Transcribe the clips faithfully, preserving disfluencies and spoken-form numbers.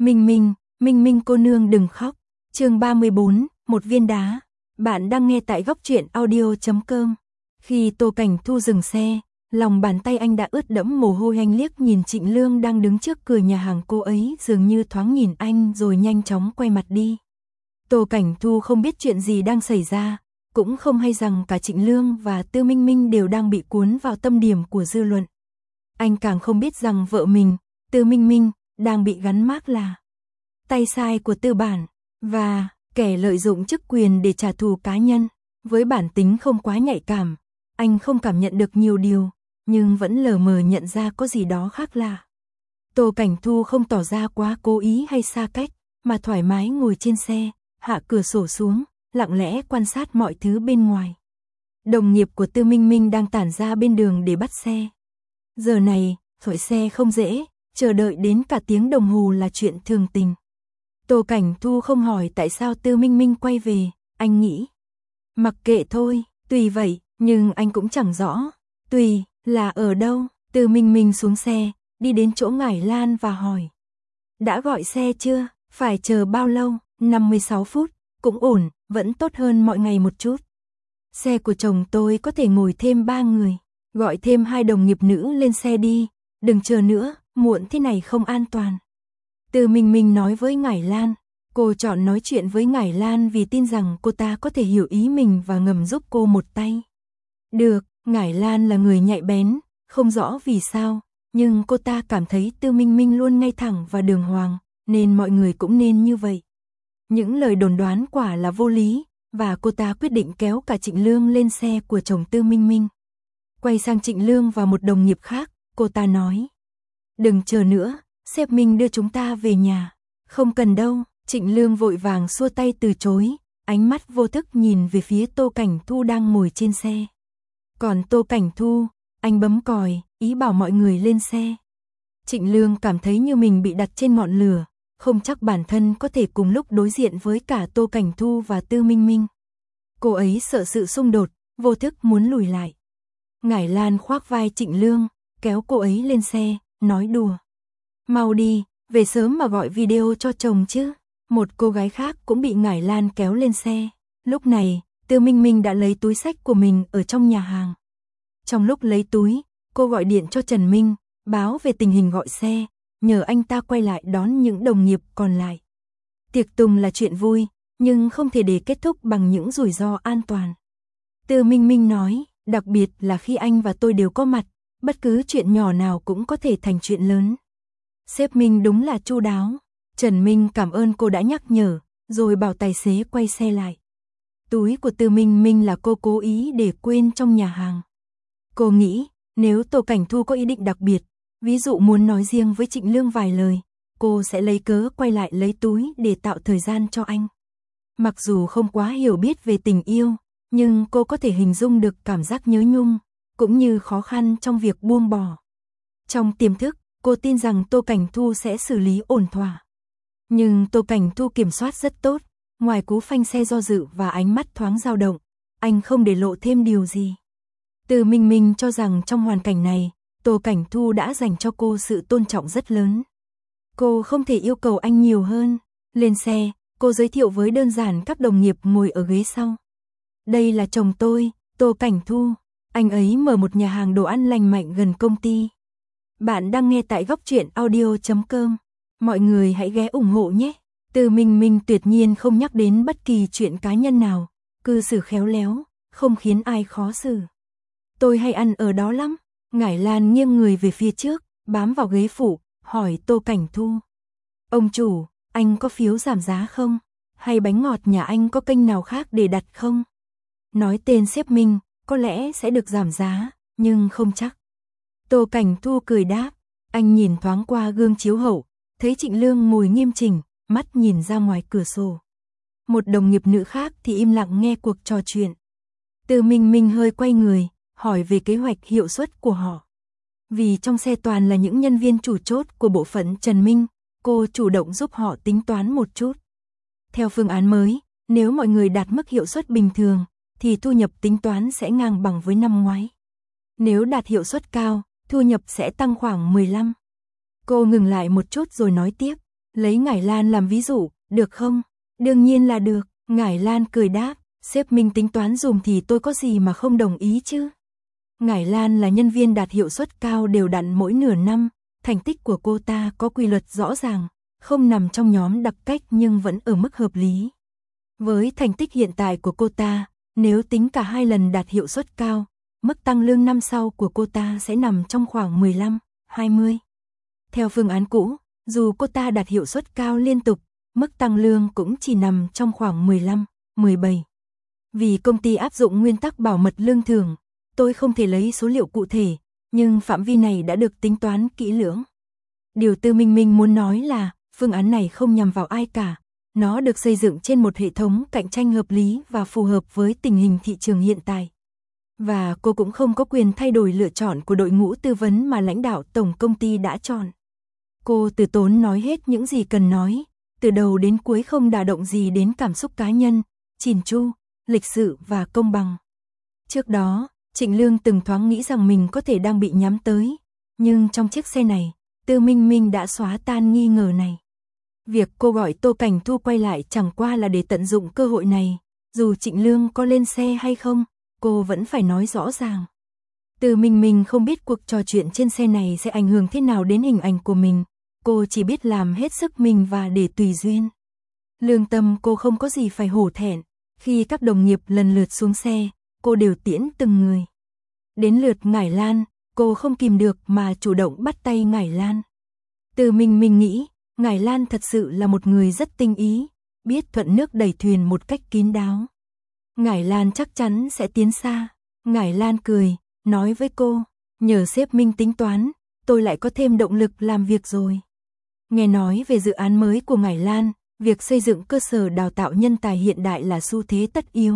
Minh Minh, Minh Minh cô nương đừng khóc. Chương ba mươi bốn, một viên đá. Bạn đang nghe tại góc truyện audio chấm com. Khi Tô Cảnh Thu dừng xe, lòng bàn tay anh đã ướt đẫm mồ hôi, anh liếc nhìn Trịnh Lương đang đứng trước cửa nhà hàng, cô ấy dường như thoáng nhìn anh rồi nhanh chóng quay mặt đi. Tô Cảnh Thu không biết chuyện gì đang xảy ra, cũng không hay rằng cả Trịnh Lương và Tư Minh Minh đều đang bị cuốn vào tâm điểm của dư luận. Anh càng không biết rằng vợ mình, Tư Minh Minh, đang bị gắn mác là tay sai của tư bản và kẻ lợi dụng chức quyền để trả thù cá nhân. Với bản tính không quá nhạy cảm, anh không cảm nhận được nhiều điều, nhưng vẫn lờ mờ nhận ra có gì đó khác lạ. Tô Cảnh Thu không tỏ ra quá cố ý hay xa cách, mà thoải mái ngồi trên xe, hạ cửa sổ xuống, lặng lẽ quan sát mọi thứ bên ngoài. Đồng nghiệp của Tư Minh Minh đang tản ra bên đường để bắt xe. Giờ này, gọi xe không dễ, chờ đợi đến cả tiếng đồng hồ là chuyện thường tình. Tô Cảnh Thu không hỏi tại sao Tư Minh Minh quay về, anh nghĩ mặc kệ thôi, tùy vậy, nhưng anh cũng chẳng rõ, tùy là ở đâu. Tư Minh Minh xuống xe, đi đến chỗ Ngải Lan và hỏi: đã gọi xe chưa, phải chờ bao lâu? năm mươi sáu phút, cũng ổn, vẫn tốt hơn mọi ngày một chút. Xe của chồng tôi có thể ngồi thêm ba người, gọi thêm hai đồng nghiệp nữ lên xe đi, đừng chờ nữa, muộn thế này không an toàn. Tư Minh Minh nói với Ngải Lan. Cô chọn nói chuyện với Ngải Lan vì tin rằng cô ta có thể hiểu ý mình và ngầm giúp cô một tay. Được, Ngải Lan là người nhạy bén, không rõ vì sao, nhưng cô ta cảm thấy Tư Minh Minh luôn ngay thẳng và đường hoàng, nên mọi người cũng nên như vậy. Những lời đồn đoán quả là vô lý, và cô ta quyết định kéo cả Trịnh Lương lên xe của chồng Tư Minh Minh. Quay sang Trịnh Lương và một đồng nghiệp khác, cô ta nói: đừng chờ nữa, sếp Minh đưa chúng ta về nhà. Không cần đâu. Trịnh Lương vội vàng xua tay từ chối, ánh mắt vô thức nhìn về phía Tô Cảnh Thu đang ngồi trên xe. Còn Tô Cảnh Thu, anh bấm còi, ý bảo mọi người lên xe. Trịnh Lương cảm thấy như mình bị đặt trên ngọn lửa, không chắc bản thân có thể cùng lúc đối diện với cả Tô Cảnh Thu và Tư Minh Minh. Cô ấy sợ sự xung đột, vô thức muốn lùi lại. Ngải Lan khoác vai Trịnh Lương, kéo cô ấy lên xe, nói đùa: mau đi, về sớm mà gọi video cho chồng chứ. Một cô gái khác cũng bị Ngải Lan kéo lên xe. Lúc này, Tư Minh Minh đã lấy túi xách của mình ở trong nhà hàng. Trong lúc lấy túi, cô gọi điện cho Trần Minh, báo về tình hình gọi xe, nhờ anh ta quay lại đón những đồng nghiệp còn lại. Tiệc tùng là chuyện vui, nhưng không thể để kết thúc bằng những rủi ro an toàn. Tư Minh Minh nói, đặc biệt là khi anh và tôi đều có mặt, bất cứ chuyện nhỏ nào cũng có thể thành chuyện lớn. Sếp Minh đúng là chu đáo. Trần Minh cảm ơn cô đã nhắc nhở, rồi bảo tài xế quay xe lại. Túi của Tư Minh Minh là cô cố ý để quên trong nhà hàng. Cô nghĩ, nếu Tô Cảnh Thu có ý định đặc biệt, ví dụ muốn nói riêng với Trịnh Lương vài lời, cô sẽ lấy cớ quay lại lấy túi để tạo thời gian cho anh. Mặc dù không quá hiểu biết về tình yêu, nhưng cô có thể hình dung được cảm giác nhớ nhung, cũng như khó khăn trong việc buông bỏ. Trong tiềm thức, cô tin rằng Tô Cảnh Thu sẽ xử lý ổn thỏa. Nhưng Tô Cảnh Thu kiểm soát rất tốt, ngoài cú phanh xe do dự và ánh mắt thoáng dao động, anh không để lộ thêm điều gì. Tư Minh Minh cho rằng trong hoàn cảnh này, Tô Cảnh Thu đã dành cho cô sự tôn trọng rất lớn. Cô không thể yêu cầu anh nhiều hơn. Lên xe, cô giới thiệu với đơn giản các đồng nghiệp ngồi ở ghế sau. Đây là chồng tôi, Tô Cảnh Thu. Anh ấy mở một nhà hàng đồ ăn lành mạnh gần công ty. Bạn đang nghe tại góc truyện audio chấm com. Mọi người hãy ghé ủng hộ nhé. Tư Minh Minh tuyệt nhiên không nhắc đến bất kỳ chuyện cá nhân nào, cư xử khéo léo, không khiến ai khó xử. Tôi hay ăn ở đó lắm. Ngải Lan nghiêng người về phía trước, bám vào ghế phụ, hỏi Tô Cảnh Thu. Ông chủ, anh có phiếu giảm giá không? Hay bánh ngọt nhà anh có kênh nào khác để đặt không? Nói tên sếp Minh, có lẽ sẽ được giảm giá, nhưng không chắc. Tô Cảnh Thu cười đáp. Anh nhìn thoáng qua gương chiếu hậu, thấy Trịnh Lương ngồi nghiêm chỉnh, mắt nhìn ra ngoài cửa sổ. Một đồng nghiệp nữ khác thì im lặng nghe cuộc trò chuyện. Tư Minh Minh hơi quay người, hỏi về kế hoạch hiệu suất của họ. Vì trong xe toàn là những nhân viên chủ chốt của bộ phận Trần Minh, cô chủ động giúp họ tính toán một chút. Theo phương án mới, nếu mọi người đạt mức hiệu suất bình thường, thì thu nhập tính toán sẽ ngang bằng với năm ngoái. Nếu đạt hiệu suất cao, thu nhập sẽ tăng khoảng mười lăm. Cô ngừng lại một chút rồi nói tiếp. Lấy Ngải Lan làm ví dụ, được không? Đương nhiên là được, Ngải Lan cười đáp, sếp Minh tính toán dùm thì tôi có gì mà không đồng ý chứ. Ngải Lan là nhân viên đạt hiệu suất cao đều đặn mỗi nửa năm, thành tích của cô ta có quy luật rõ ràng, không nằm trong nhóm đặc cách nhưng vẫn ở mức hợp lý. Với thành tích hiện tại của cô ta, nếu tính cả hai lần đạt hiệu suất cao, mức tăng lương năm sau của cô ta sẽ nằm trong khoảng mười lăm, hai mươi. Theo phương án cũ, dù cô ta đạt hiệu suất cao liên tục, mức tăng lương cũng chỉ nằm trong khoảng mười lăm, mười bảy. Vì công ty áp dụng nguyên tắc bảo mật lương thưởng, tôi không thể lấy số liệu cụ thể, nhưng phạm vi này đã được tính toán kỹ lưỡng. Điều Tư Minh Minh muốn nói là, phương án này không nhằm vào ai cả, nó được xây dựng trên một hệ thống cạnh tranh hợp lý và phù hợp với tình hình thị trường hiện tại. Và cô cũng không có quyền thay đổi lựa chọn của đội ngũ tư vấn mà lãnh đạo tổng công ty đã chọn. Cô từ tốn nói hết những gì cần nói, từ đầu đến cuối không đả động gì đến cảm xúc cá nhân, chỉn chu, lịch sự và công bằng. Trước đó, Trịnh Lương từng thoáng nghĩ rằng mình có thể đang bị nhắm tới, nhưng trong chiếc xe này, Tư Minh Minh đã xóa tan nghi ngờ này. Việc cô gọi Tô Cảnh Thu quay lại chẳng qua là để tận dụng cơ hội này, dù Trịnh Lương có lên xe hay không, cô vẫn phải nói rõ ràng. Tư Minh Minh không biết cuộc trò chuyện trên xe này sẽ ảnh hưởng thế nào đến hình ảnh của mình, cô chỉ biết làm hết sức mình và để tùy duyên. Lương tâm cô không có gì phải hổ thẹn, khi các đồng nghiệp lần lượt xuống xe, cô đều tiễn từng người. Đến lượt Ngải Lan, cô không kìm được mà chủ động bắt tay Ngải Lan. Tư Minh Minh nghĩ, Ngải Lan thật sự là một người rất tinh ý, biết thuận nước đẩy thuyền một cách kín đáo. Ngải Lan chắc chắn sẽ tiến xa. Ngải Lan cười, nói với cô, nhờ sếp Minh tính toán, tôi lại có thêm động lực làm việc rồi. Nghe nói về dự án mới của Ngải Lan, việc xây dựng cơ sở đào tạo nhân tài hiện đại là xu thế tất yếu.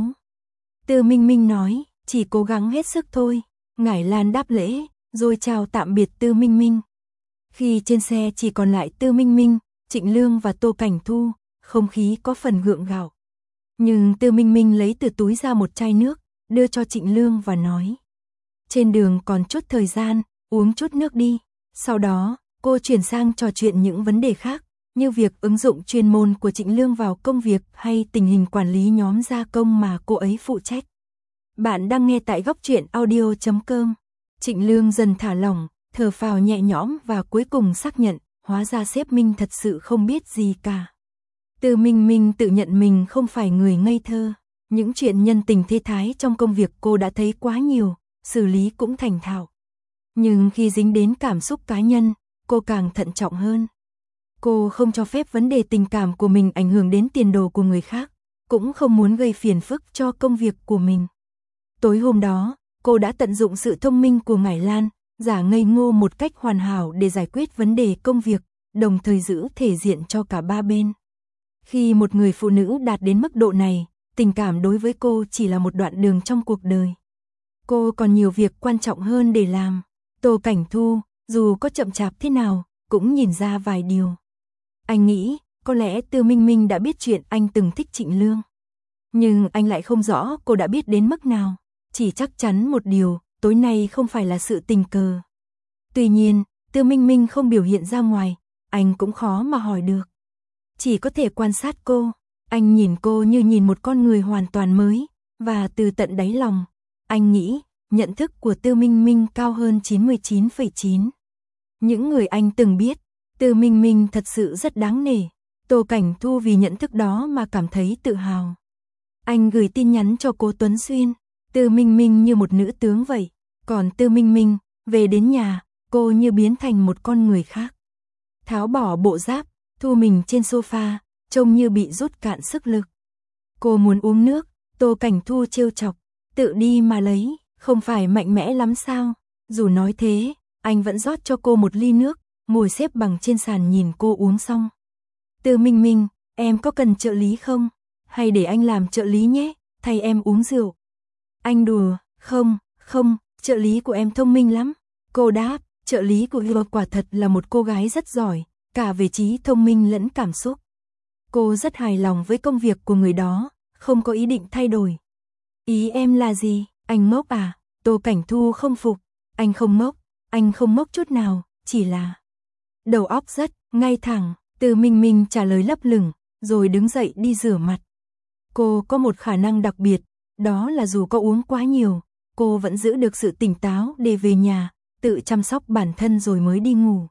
Tư Minh Minh nói, chỉ cố gắng hết sức thôi. Ngải Lan đáp lễ, rồi chào tạm biệt Tư Minh Minh. Khi trên xe chỉ còn lại Tư Minh Minh, Trịnh Lương và Tô Cảnh Thu, không khí có phần gượng gạo. Nhưng Tư Minh Minh lấy từ túi ra một chai nước, đưa cho Trịnh Lương và nói. Trên đường còn chút thời gian, uống chút nước đi. Sau đó, cô chuyển sang trò chuyện những vấn đề khác, như việc ứng dụng chuyên môn của Trịnh Lương vào công việc hay tình hình quản lý nhóm gia công mà cô ấy phụ trách. Bạn đang nghe tại góc truyện audio chấm com. Trịnh Lương dần thả lỏng, thở phào nhẹ nhõm và cuối cùng xác nhận, hóa ra sếp Minh thật sự không biết gì cả. Tư Minh Minh tự nhận mình không phải người ngây thơ, những chuyện nhân tình thế thái trong công việc cô đã thấy quá nhiều, xử lý cũng thành thạo. Nhưng khi dính đến cảm xúc cá nhân, cô càng thận trọng hơn. Cô không cho phép vấn đề tình cảm của mình ảnh hưởng đến tiền đồ của người khác, cũng không muốn gây phiền phức cho công việc của mình. Tối hôm đó, cô đã tận dụng sự thông minh của Ngải Lan, giả ngây ngô một cách hoàn hảo để giải quyết vấn đề công việc, đồng thời giữ thể diện cho cả ba bên. Khi một người phụ nữ đạt đến mức độ này, tình cảm đối với cô chỉ là một đoạn đường trong cuộc đời. Cô còn nhiều việc quan trọng hơn để làm. Tô Cảnh Thu, dù có chậm chạp thế nào, cũng nhìn ra vài điều. Anh nghĩ, có lẽ Tư Minh Minh đã biết chuyện anh từng thích Trịnh Lương. Nhưng anh lại không rõ cô đã biết đến mức nào. Chỉ chắc chắn một điều, tối nay không phải là sự tình cờ. Tuy nhiên, Tư Minh Minh không biểu hiện ra ngoài, anh cũng khó mà hỏi được. Chỉ có thể quan sát cô, anh nhìn cô như nhìn một con người hoàn toàn mới, và từ tận đáy lòng, anh nghĩ, nhận thức của Tư Minh Minh cao hơn chín mươi chín phẩy chín. Những người anh từng biết, Tư Minh Minh thật sự rất đáng nể. Tô Cảnh Thu vì nhận thức đó mà cảm thấy tự hào. Anh gửi tin nhắn cho cô Tuấn Xuyên, Tư Minh Minh như một nữ tướng vậy, còn Tư Minh Minh, về đến nhà, cô như biến thành một con người khác. Tháo bỏ bộ giáp, thu mình trên sofa, trông như bị rút cạn sức lực. Cô muốn uống nước, Tô Cảnh Thu trêu chọc, tự đi mà lấy, không phải mạnh mẽ lắm sao? Dù nói thế, anh vẫn rót cho cô một ly nước, ngồi xếp bằng trên sàn nhìn cô uống xong. Tư Minh Minh, em có cần trợ lý không? Hay để anh làm trợ lý nhé, thay em uống rượu. Anh đùa, không, không, trợ lý của em thông minh lắm. Cô đáp, trợ lý của Hứa quả thật là một cô gái rất giỏi, cả về trí thông minh lẫn cảm xúc. Cô rất hài lòng với công việc của người đó, không có ý định thay đổi. Ý em là gì? Anh ngốc à? Tô Cảnh Thu không phục. Anh không ngốc, anh không ngốc chút nào, chỉ là đầu óc rất ngay thẳng. Từ Minh Minh trả lời lấp lửng, rồi đứng dậy đi rửa mặt. Cô có một khả năng đặc biệt, đó là dù có uống quá nhiều, cô vẫn giữ được sự tỉnh táo để về nhà, tự chăm sóc bản thân rồi mới đi ngủ.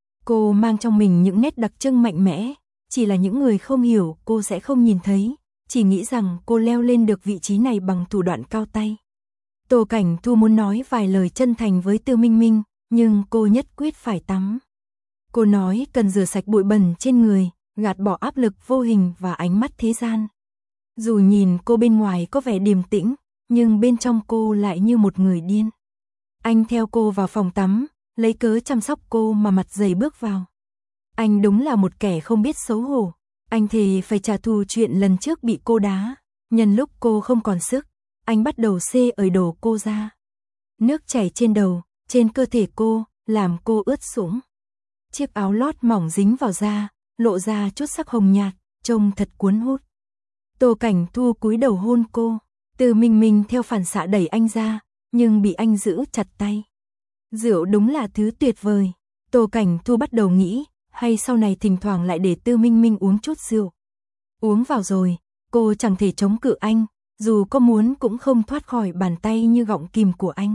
Cô mang trong mình những nét đặc trưng mạnh mẽ, chỉ là những người không hiểu cô sẽ không nhìn thấy, chỉ nghĩ rằng cô leo lên được vị trí này bằng thủ đoạn cao tay. Tô Cảnh Thu muốn nói vài lời chân thành với Từ Minh Minh, nhưng cô nhất quyết phải tắm. Cô nói cần rửa sạch bụi bẩn trên người, gạt bỏ áp lực vô hình và ánh mắt thế gian. Dù nhìn cô bên ngoài có vẻ điềm tĩnh, nhưng bên trong cô lại như một người điên. Anh theo cô vào phòng tắm, lấy cớ chăm sóc cô mà mặt dày bước vào. Anh đúng là một kẻ không biết xấu hổ. Anh thề phải trả thù chuyện lần trước bị cô đá. Nhân lúc cô không còn sức, anh bắt đầu xê ởi đồ cô ra. Nước chảy trên đầu, trên cơ thể cô, làm cô ướt sũng. Chiếc áo lót mỏng dính vào da, lộ ra chút sắc hồng nhạt, trông thật cuốn hút. Tô Cảnh Thu cúi đầu hôn cô, Từ Minh Minh theo phản xạ đẩy anh ra, nhưng bị anh giữ chặt tay. Rượu đúng là thứ tuyệt vời. Tô Cảnh Thu bắt đầu nghĩ, hay sau này thỉnh thoảng lại để Từ Minh Minh uống chút rượu. Uống vào rồi, cô chẳng thể chống cự anh, dù có muốn cũng không thoát khỏi bàn tay như gọng kìm của anh.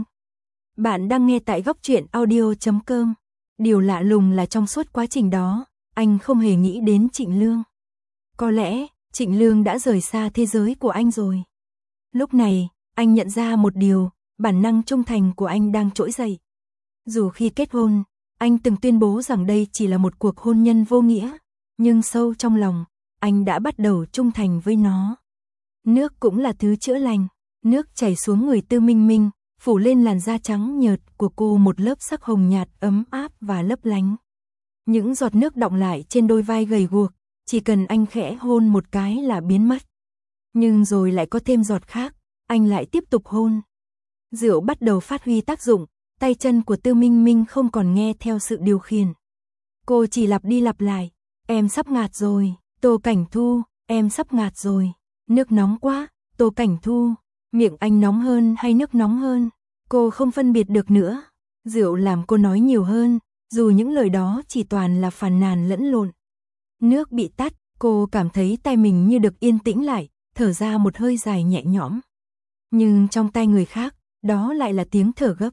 Bạn đang nghe tại góc truyện audio chấm com. Điều lạ lùng là trong suốt quá trình đó, anh không hề nghĩ đến Trịnh Lương. Có lẽ, Trịnh Lương đã rời xa thế giới của anh rồi. Lúc này, anh nhận ra một điều, bản năng trung thành của anh đang trỗi dậy. Dù khi kết hôn, anh từng tuyên bố rằng đây chỉ là một cuộc hôn nhân vô nghĩa, nhưng sâu trong lòng, anh đã bắt đầu trung thành với nó. Nước cũng là thứ chữa lành, nước chảy xuống người Từ Minh Minh, phủ lên làn da trắng nhợt của cô một lớp sắc hồng nhạt ấm áp và lấp lánh. Những giọt nước đọng lại trên đôi vai gầy guộc, chỉ cần anh khẽ hôn một cái là biến mất. Nhưng rồi lại có thêm giọt khác, anh lại tiếp tục hôn. Rượu bắt đầu phát huy tác dụng, tay chân của Từ Minh Minh không còn nghe theo sự điều khiển. Cô chỉ lặp đi lặp lại, em sắp ngạt rồi, Tô Cảnh Thu, em sắp ngạt rồi, nước nóng quá, Tô Cảnh Thu, miệng anh nóng hơn hay nước nóng hơn, cô không phân biệt được nữa. Rượu làm cô nói nhiều hơn, dù những lời đó chỉ toàn là phàn nàn lẫn lộn. Nước bị tắt, cô cảm thấy tay mình như được yên tĩnh lại, thở ra một hơi dài nhẹ nhõm. Nhưng trong tay người khác, đó lại là tiếng thở gấp.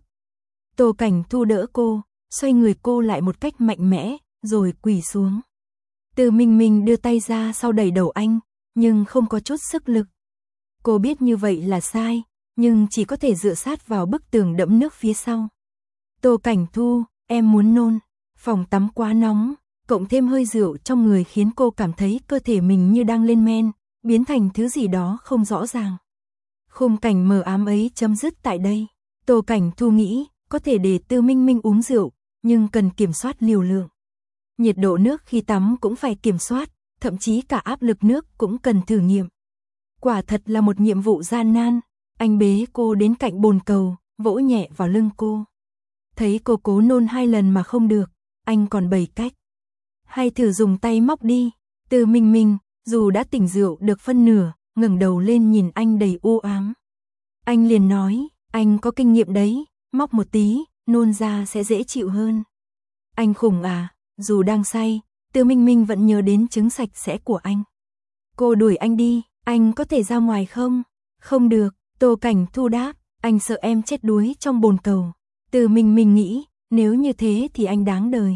Tô Cảnh Thu đỡ cô, xoay người cô lại một cách mạnh mẽ, rồi quỳ xuống. Từ Minh Minh đưa tay ra sau đẩy đầu anh, nhưng không có chút sức lực. Cô biết như vậy là sai, nhưng chỉ có thể dựa sát vào bức tường đẫm nước phía sau. Tô Cảnh Thu, em muốn nôn, phòng tắm quá nóng, cộng thêm hơi rượu trong người khiến cô cảm thấy cơ thể mình như đang lên men, biến thành thứ gì đó không rõ ràng. Khung cảnh mờ ám ấy chấm dứt tại đây. Tô Cảnh Thu nghĩ, có thể để Từ Minh Minh uống rượu, nhưng cần kiểm soát liều lượng. Nhiệt độ nước khi tắm cũng phải kiểm soát, thậm chí cả áp lực nước cũng cần thử nghiệm. Quả thật là một nhiệm vụ gian nan. Anh bế cô đến cạnh bồn cầu, vỗ nhẹ vào lưng cô. Thấy cô cố nôn hai lần mà không được, anh còn bày cách. Hay thử dùng tay móc đi. Từ Minh Minh, dù đã tỉnh rượu được phân nửa, ngẩng đầu lên nhìn anh đầy u ám. Anh liền nói, anh có kinh nghiệm đấy, móc một tí, nôn ra sẽ dễ chịu hơn. Anh khủng à, dù đang say, Từ Minh Minh vẫn nhớ đến trứng sạch sẽ của anh. Cô đuổi anh đi, anh có thể ra ngoài không? Không được, Tô Cảnh Thu đáp, anh sợ em chết đuối trong bồn cầu. Từ Minh Minh nghĩ, nếu như thế thì anh đáng đời.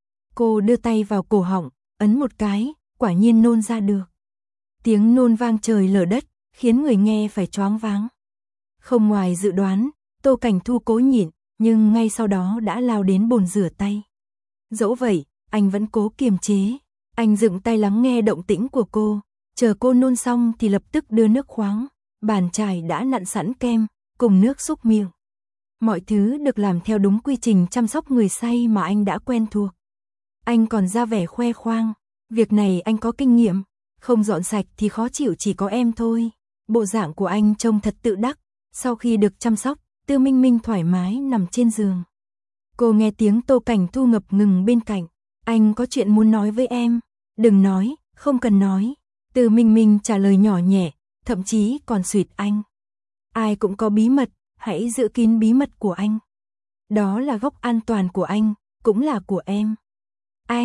Cô đưa tay vào cổ họng, ấn một cái, quả nhiên nôn ra được. Tiếng nôn vang trời lở đất, khiến người nghe phải choáng váng. Không ngoài dự đoán, Tô Cảnh Thu cố nhịn, nhưng ngay sau đó đã lao đến bồn rửa tay. Dẫu vậy, anh vẫn cố kiềm chế. Anh dựng tay lắng nghe động tĩnh của cô, chờ cô nôn xong thì lập tức đưa nước khoáng, bàn chải đã nặn sẵn kem, cùng nước súc miệng. Mọi thứ được làm theo đúng quy trình chăm sóc người say mà anh đã quen thuộc. Anh còn ra vẻ khoe khoang, việc này anh có kinh nghiệm, không dọn sạch thì khó chịu chỉ có em thôi. Bộ dạng của anh trông thật tự đắc. Sau khi được chăm sóc, Từ Minh Minh thoải mái nằm trên giường. Cô nghe tiếng Tô Cảnh Thu ngập ngừng bên cạnh. Anh có chuyện muốn nói với em. Đừng nói, không cần nói. Từ Minh Minh trả lời nhỏ nhẹ, thậm chí còn suýt anh. Ai cũng có bí mật, hãy giữ kín bí mật của anh. Đó là góc an toàn của anh, cũng là của em. Anh,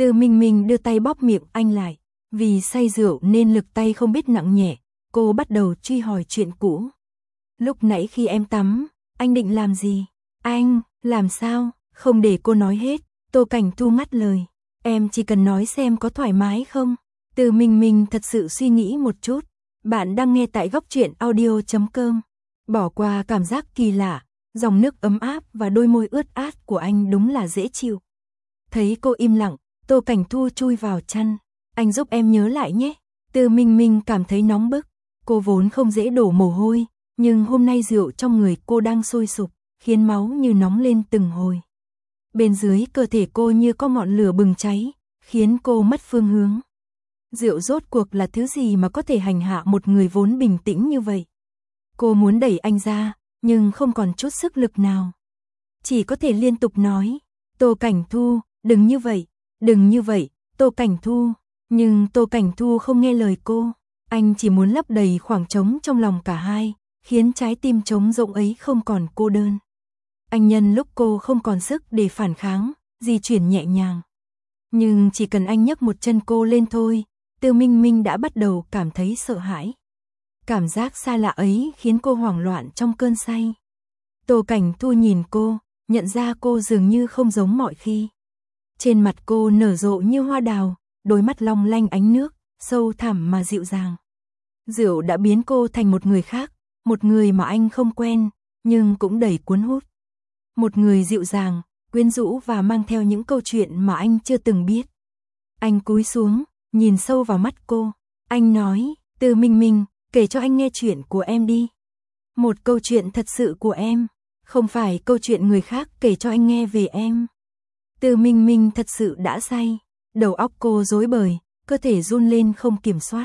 Từ Minh Minh đưa tay bóp miệng anh lại. Vì say rượu nên lực tay không biết nặng nhẹ, cô bắt đầu truy hỏi chuyện cũ. Lúc nãy khi em tắm, anh định làm gì? Anh, làm sao? Không để cô nói hết, Tô Cảnh Thu ngắt lời. Em chỉ cần nói xem có thoải mái không? Từ Minh Minh thật sự suy nghĩ một chút. Bạn đang nghe tại góc truyện audio chấm com. Bỏ qua cảm giác kỳ lạ, dòng nước ấm áp và đôi môi ướt át của anh đúng là dễ chịu. Thấy cô im lặng, Tô Cảnh Thu chui vào chăn. Anh giúp em nhớ lại nhé. Từ Minh Minh cảm thấy nóng bức. Cô vốn không dễ đổ mồ hôi, nhưng hôm nay rượu trong người cô đang sôi sục, khiến máu như nóng lên từng hồi. Bên dưới cơ thể cô như có ngọn lửa bừng cháy, khiến cô mất phương hướng. Rượu rốt cuộc là thứ gì mà có thể hành hạ một người vốn bình tĩnh như vậy? Cô muốn đẩy anh ra, nhưng không còn chút sức lực nào. Chỉ có thể liên tục nói, Tô Cảnh Thu, đừng như vậy, đừng như vậy, Tô Cảnh Thu. Nhưng Tô Cảnh Thu không nghe lời cô, anh chỉ muốn lấp đầy khoảng trống trong lòng cả hai, khiến trái tim trống rỗng ấy không còn cô đơn. Anh nhân lúc cô không còn sức để phản kháng, di chuyển nhẹ nhàng. Nhưng chỉ cần anh nhấc một chân cô lên thôi, Từ Minh Minh đã bắt đầu cảm thấy sợ hãi. Cảm giác xa lạ ấy khiến cô hoảng loạn trong cơn say. Tô Cảnh Thu nhìn cô, nhận ra cô dường như không giống mọi khi. Trên mặt cô nở rộ như hoa đào, đôi mắt long lanh ánh nước, sâu thẳm mà dịu dàng. Rượu đã biến cô thành một người khác, một người mà anh không quen, nhưng cũng đầy cuốn hút. Một người dịu dàng, quyến rũ và mang theo những câu chuyện mà anh chưa từng biết. Anh cúi xuống, nhìn sâu vào mắt cô. Anh nói, Từ Minh Minh, kể cho anh nghe chuyện của em đi. Một câu chuyện thật sự của em, không phải câu chuyện người khác kể cho anh nghe về em. Từ Minh Minh thật sự đã say, đầu óc cô rối bời, cơ thể run lên không kiểm soát.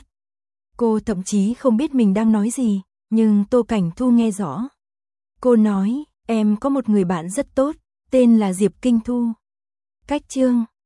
Cô thậm chí không biết mình đang nói gì, nhưng Tô Cảnh Thu nghe rõ. Cô nói, em có một người bạn rất tốt, tên là Diệp Kinh Thu. Cách chương